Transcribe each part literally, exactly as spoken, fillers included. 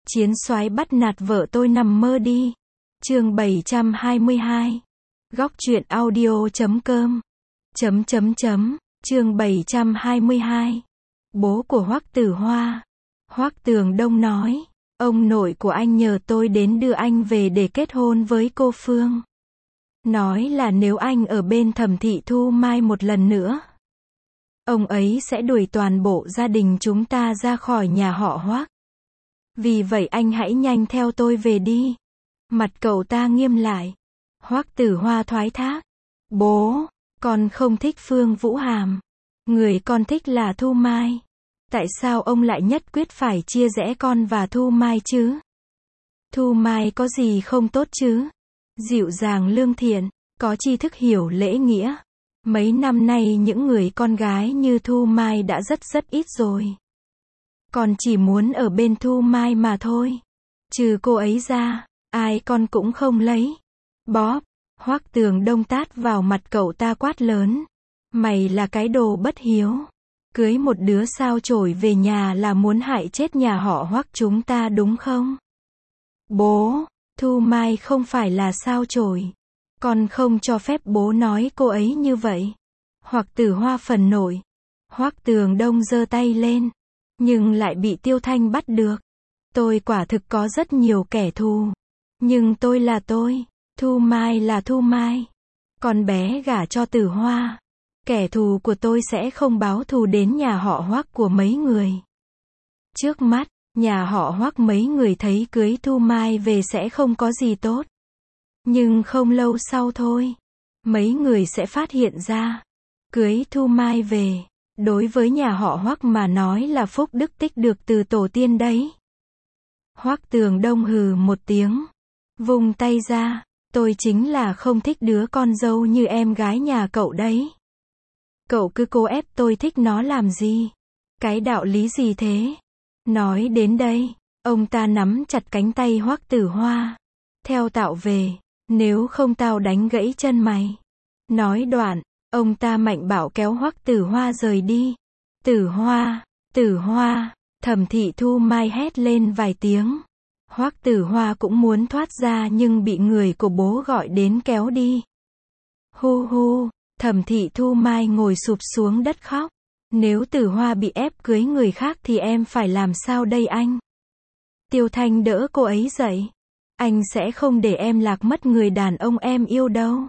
Chiến soái bắt nạt vợ tôi nằm mơ đi. Chương bảy trăm hai mươi hai. Góc truyện audio chấm com. Chấm chấm chấm. Chương bảy trăm hai mươi hai. Bố của Hoắc Tử Hoa. Hoắc Tường Đông nói, ông nội của anh nhờ tôi đến đưa anh về để kết hôn với cô Phương. Nói là nếu anh ở bên Thẩm Thị Thu Mai một lần nữa, ông ấy sẽ đuổi toàn bộ gia đình chúng ta ra khỏi nhà họ Hoắc. Vì vậy anh hãy nhanh theo tôi về đi. Mặt cậu ta nghiêm lại. Hoắc Tử Hoa thoái thác. Bố, con không thích Phương Vũ Hàm. Người con thích là Thu Mai. Tại sao ông lại nhất quyết phải chia rẽ con và Thu Mai chứ? Thu Mai có gì không tốt chứ? Dịu dàng lương thiện, có tri thức hiểu lễ nghĩa. Mấy năm nay những người con gái như Thu Mai đã rất rất ít rồi. Con chỉ muốn ở bên Thu Mai mà thôi. Trừ cô ấy ra, ai con cũng không lấy. Bóp, Hoắc Tường Đông tát vào mặt cậu ta quát lớn. Mày là cái đồ bất hiếu. Cưới một đứa sao chổi về nhà là muốn hại chết nhà họ Hoắc chúng ta đúng không? Bố, Thu Mai không phải là sao chổi. Con không cho phép bố nói cô ấy như vậy. Hoắc Tử Hoa phần nổi. Hoắc Tường Đông giơ tay lên. Nhưng lại bị Tiêu Thanh bắt được. Tôi quả thực có rất nhiều kẻ thù. Nhưng tôi là tôi. Thu Mai là Thu Mai. Con bé gả cho Tử Hoa. Kẻ thù của tôi sẽ không báo thù đến nhà họ Hoắc của mấy người. Trước mắt, nhà họ Hoắc mấy người thấy cưới Thu Mai về sẽ không có gì tốt. Nhưng không lâu sau thôi, mấy người sẽ phát hiện ra, cưới Thu Mai về, đối với nhà họ Hoắc mà nói là phúc đức tích được từ tổ tiên đấy. Hoắc Tường Đông hừ một tiếng, vung tay ra, tôi chính là không thích đứa con dâu như em gái nhà cậu đấy. Cậu cứ cố ép tôi thích nó làm gì? Cái đạo lý gì thế? Nói đến đây, ông ta nắm chặt cánh tay Hoắc Tử Hoa. Theo tao về, nếu không tao đánh gãy chân mày. Nói đoạn, ông ta mạnh bạo kéo Hoắc Tử Hoa rời đi. Tử Hoa, Tử Hoa, Thẩm Thị Thu Mai hét lên vài tiếng. Hoắc Tử Hoa cũng muốn thoát ra nhưng bị người của bố gọi đến kéo đi. Hu hu, Thẩm Thị Thu Mai ngồi sụp xuống đất khóc. Nếu Tử Hoa bị ép cưới người khác thì em phải làm sao đây anh? Tiêu Thanh đỡ cô ấy dậy. Anh sẽ không để em lạc mất người đàn ông em yêu đâu.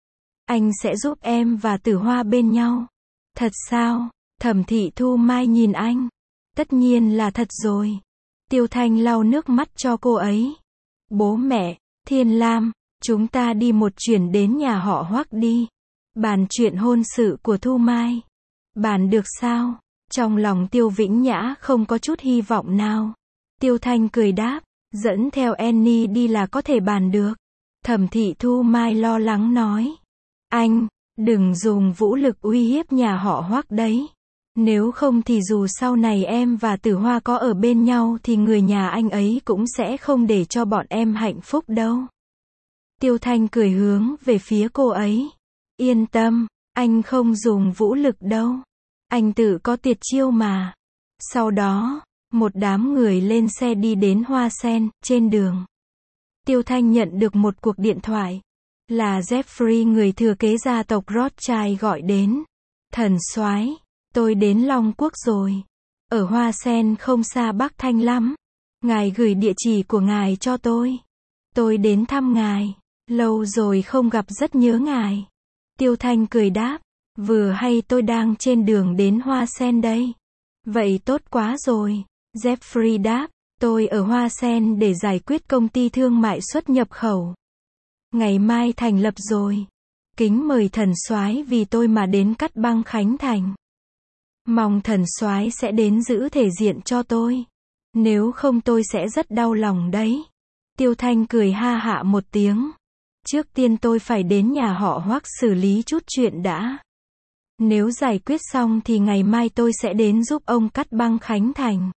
Anh sẽ giúp em và Tử Hoa bên nhau. Thật sao? Thẩm Thị Thu Mai nhìn anh. Tất nhiên là thật rồi. Tiêu Thanh lau nước mắt cho cô ấy. Bố mẹ, Thiên Lam, chúng ta đi một chuyến đến nhà họ Hoắc đi. Bàn chuyện hôn sự của Thu Mai. Bàn được sao? Trong lòng Tiêu Vĩnh Nhã không có chút hy vọng nào. Tiêu Thanh cười đáp, dẫn theo Annie đi là có thể bàn được. Thẩm Thị Thu Mai lo lắng nói. Anh, đừng dùng vũ lực uy hiếp nhà họ Hoắc đấy. Nếu không thì dù sau này em và Tử Hoa có ở bên nhau thì người nhà anh ấy cũng sẽ không để cho bọn em hạnh phúc đâu. Tiêu Thanh cười hướng về phía cô ấy. Yên tâm, anh không dùng vũ lực đâu. Anh tự có tuyệt chiêu mà. Sau đó, một đám người lên xe đi đến Hoa Sen. Trên đường, Tiêu Thanh nhận được một cuộc điện thoại. Là Jeffrey, người thừa kế gia tộc Rothschild gọi đến. Thần soái, tôi đến Long Quốc rồi. Ở Hoa Sen không xa Bắc Thanh lắm. Ngài gửi địa chỉ của ngài cho tôi. Tôi đến thăm ngài. Lâu rồi không gặp, rất nhớ ngài. Tiêu Thanh cười đáp. Vừa hay tôi đang trên đường đến Hoa Sen đây. Vậy tốt quá rồi. Jeffrey đáp. Tôi ở Hoa Sen để giải quyết công ty thương mại xuất nhập khẩu. Ngày mai thành lập rồi. Kính mời thần soái vì tôi mà đến Cát Băng khánh thành. Mong thần soái sẽ đến giữ thể diện cho tôi. Nếu không tôi sẽ rất đau lòng đấy. Tiêu Thanh cười ha hả một tiếng. Trước tiên tôi phải đến nhà họ Hoắc xử lý chút chuyện đã. Nếu giải quyết xong thì ngày mai tôi sẽ đến giúp ông Cát Băng khánh thành.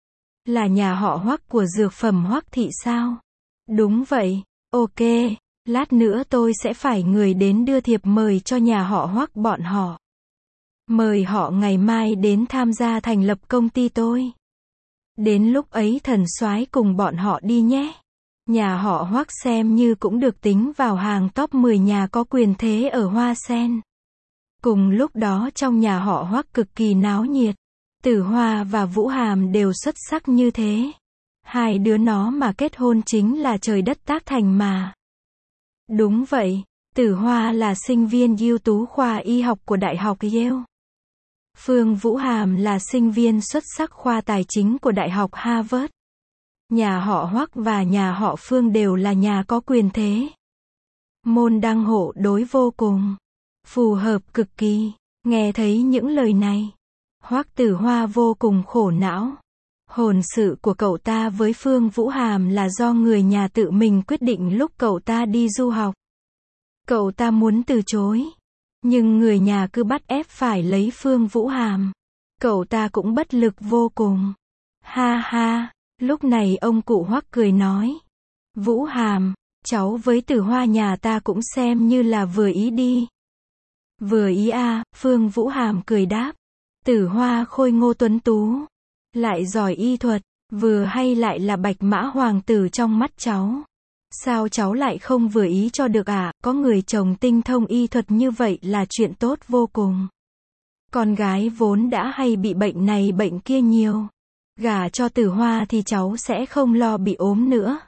Là nhà họ Hoắc của dược phẩm Hoắc Thị sao? Đúng vậy. Ok, lát nữa tôi sẽ phải người đến đưa thiệp mời cho nhà họ Hoắc bọn họ. Mời họ ngày mai đến tham gia thành lập công ty tôi. Đến lúc ấy thần soái cùng bọn họ đi nhé. Nhà họ Hoắc xem như cũng được tính vào hàng top mười nhà có quyền thế ở Hoa Sen. Cùng lúc đó trong nhà họ Hoắc cực kỳ náo nhiệt. Tử Hoa và Vũ Hàm đều xuất sắc như thế. Hai đứa nó mà kết hôn chính là trời đất tác thành mà. Đúng vậy, Tử Hoa là sinh viên ưu tú khoa y học của Đại học Yale. Phương Vũ Hàm là sinh viên xuất sắc khoa tài chính của Đại học Harvard. Nhà họ Hoắc và nhà họ Phương đều là nhà có quyền thế. Môn đăng hộ đối vô cùng. Phù hợp cực kỳ. Nghe thấy những lời này, Hoắc Tử Hoa vô cùng khổ não. Hôn sự của cậu ta với Phương Vũ Hàm là do người nhà tự mình quyết định lúc cậu ta đi du học. Cậu ta muốn từ chối, nhưng người nhà cứ bắt ép phải lấy Phương Vũ Hàm. Cậu ta cũng bất lực vô cùng. Ha ha, lúc này ông cụ Hoắc cười nói. Vũ Hàm, cháu với Tử Hoa nhà ta cũng xem như là vừa ý đi. Vừa ý à, Phương Vũ Hàm cười đáp. Tử Hoa khôi ngô tuấn tú, lại giỏi y thuật, vừa hay lại là bạch mã hoàng tử trong mắt cháu. Sao cháu lại không vừa ý cho được à, có người chồng tinh thông y thuật như vậy là chuyện tốt vô cùng. Con gái vốn đã hay bị bệnh này bệnh kia nhiều. Gả cho Tử Hoa thì cháu sẽ không lo bị ốm nữa.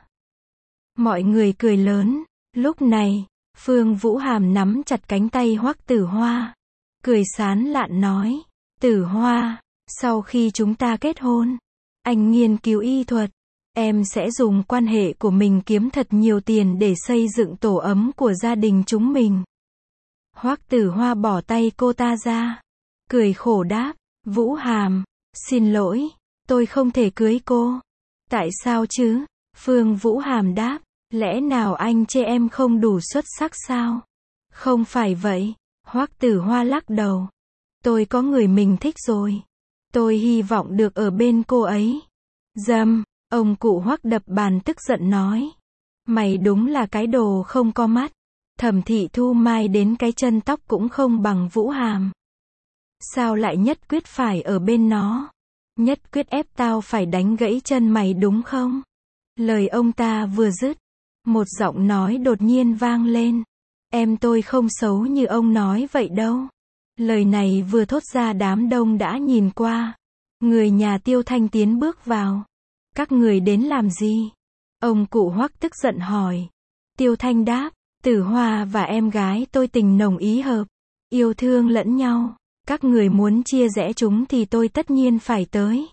Mọi người cười lớn. Lúc này, Phương Vũ Hàm nắm chặt cánh tay Hoắc Tử Hoa. Cười sán lạn nói. Tử Hoa, sau khi chúng ta kết hôn, anh nghiên cứu y thuật. Em sẽ dùng quan hệ của mình kiếm thật nhiều tiền để xây dựng tổ ấm của gia đình chúng mình. Hoắc Tử Hoa bỏ tay cô ta ra. Cười khổ đáp. Vũ Hàm, xin lỗi, tôi không thể cưới cô. Tại sao chứ? Phương Vũ Hàm đáp. Lẽ nào anh chê em không đủ xuất sắc sao? Không phải vậy. Hoắc Tử Hoa lắc đầu. Tôi có người mình thích rồi. Tôi hy vọng được ở bên cô ấy. Dâm, ông cụ Hoắc đập bàn tức giận nói. Mày đúng là cái đồ không có mắt. Thẩm Thị Thu Mai đến cái chân tóc cũng không bằng Vũ Hàm. Sao lại nhất quyết phải ở bên nó? Nhất quyết ép tao phải đánh gãy chân mày đúng không? Lời ông ta vừa dứt, một giọng nói đột nhiên vang lên. Em tôi không xấu như ông nói vậy đâu. Lời này vừa thốt ra đám đông đã nhìn qua. Người nhà Tiêu Thanh tiến bước vào. Các người đến làm gì? Ông cụ Hoắc tức giận hỏi. Tiêu Thanh đáp. Tử Hoa và em gái tôi tình nồng ý hợp. Yêu thương lẫn nhau. Các người muốn chia rẽ chúng thì tôi tất nhiên phải tới.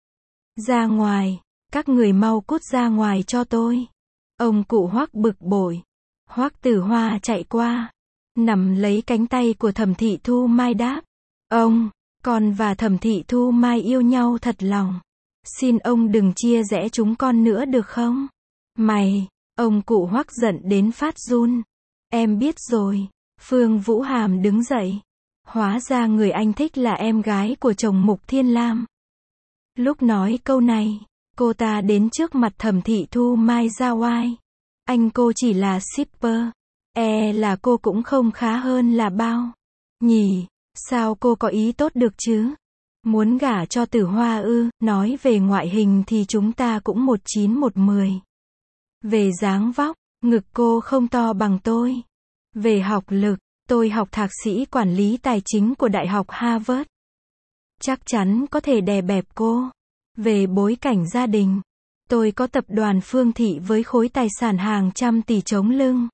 Ra ngoài. Các người mau cút ra ngoài cho tôi. Ông cụ Hoắc bực bội. Hoắc Tử Hoa chạy qua, nắm lấy cánh tay của Thẩm Thị Thu Mai đáp. Ông, con và Thẩm Thị Thu Mai yêu nhau thật lòng. Xin ông đừng chia rẽ chúng con nữa được không? Mày, ông cụ Hoắc giận đến phát run. Em biết rồi. Phương Vũ Hàm đứng dậy. Hóa ra người anh thích là em gái của chồng Mục Thiên Lam. Lúc nói câu này, cô ta đến trước mặt Thẩm Thị Thu Mai ra oai. Anh cô chỉ là shipper. E là cô cũng không khá hơn là bao. Nhỉ, sao cô có ý tốt được chứ? Muốn gả cho Tử Hoa ư? Nói về ngoại hình thì chúng ta cũng một chín một mười. Về dáng vóc, ngực cô không to bằng tôi. Về học lực, tôi học thạc sĩ quản lý tài chính của Đại học Harvard. Chắc chắn có thể đè bẹp cô. Về bối cảnh gia đình, tôi có tập đoàn Phương Thị với khối tài sản hàng trăm tỷ chống lưng.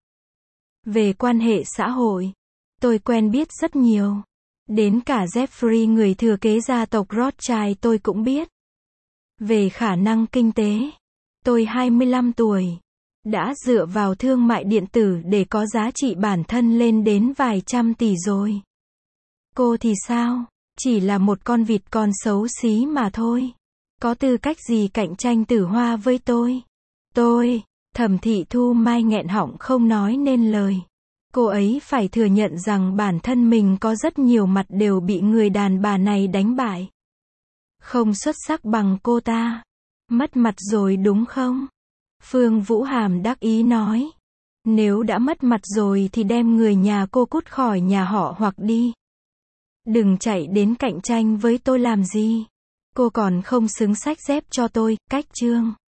Về quan hệ xã hội, tôi quen biết rất nhiều. Đến cả Jeffrey người thừa kế gia tộc Rothschild tôi cũng biết. Về khả năng kinh tế, tôi hai mươi lăm tuổi. Đã dựa vào thương mại điện tử để có giá trị bản thân lên đến vài trăm tỷ rồi. Cô thì sao? Chỉ là một con vịt con xấu xí mà thôi. Có tư cách gì cạnh tranh Tử Hoa với tôi? Tôi, Thẩm Thị Thu Mai nghẹn họng không nói nên lời. Cô ấy phải thừa nhận rằng bản thân mình có rất nhiều mặt đều bị người đàn bà này đánh bại. Không xuất sắc bằng cô ta. Mất mặt rồi đúng không? Phương Vũ Hàm đắc ý nói. Nếu đã mất mặt rồi thì đem người nhà cô cút khỏi nhà họ hoặc đi. Đừng chạy đến cạnh tranh với tôi làm gì. Cô còn không xứng xách dép cho tôi, cách chương.